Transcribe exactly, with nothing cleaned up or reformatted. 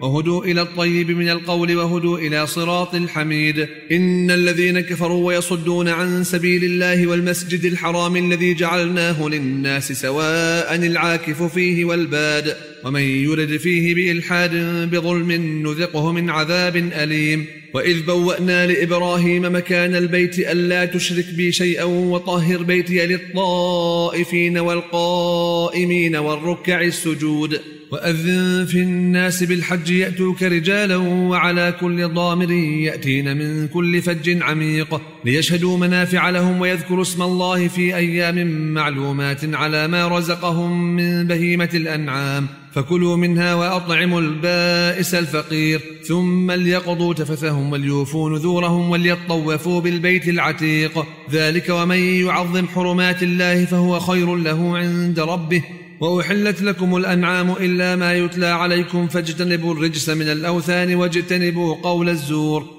وهدوا إلى الطيب من القول وهدوا إلى صراط الحميد. إن الذين كفروا ويصدون عن سبيل الله والمسجد الحرام الذي جعلناه للناس سواء العاكف فيه والباد ومن يرد فيه بإلحاد بظلم نذقه من عذاب أليم. وإذ بوأنا لإبراهيم مكان البيت ألا تشرك بي شيئا وطهر بيتي للطائفين والقائمين والركع السجود. وأذن في الناس بالحج يأتوك رجالا وعلى كل ضامر يأتين من كل فج عميق ليشهدوا منافع لهم ويذكروا اسم الله في أيام معلومات على ما رزقهم من بهيمة الأنعام فكلوا منها وأطعموا البائس الفقير ثم ليقضوا تفثهم وليوفوا نذورهم وليطوفوا بالبيت العتيق ذلك ومن يعظم حرمات الله فهو خير له عند ربه. وأحلت لكم الأنعام إلا ما يتلى عليكم فاجتنبوا الرجس من الأوثان واجتنبوا قول الزور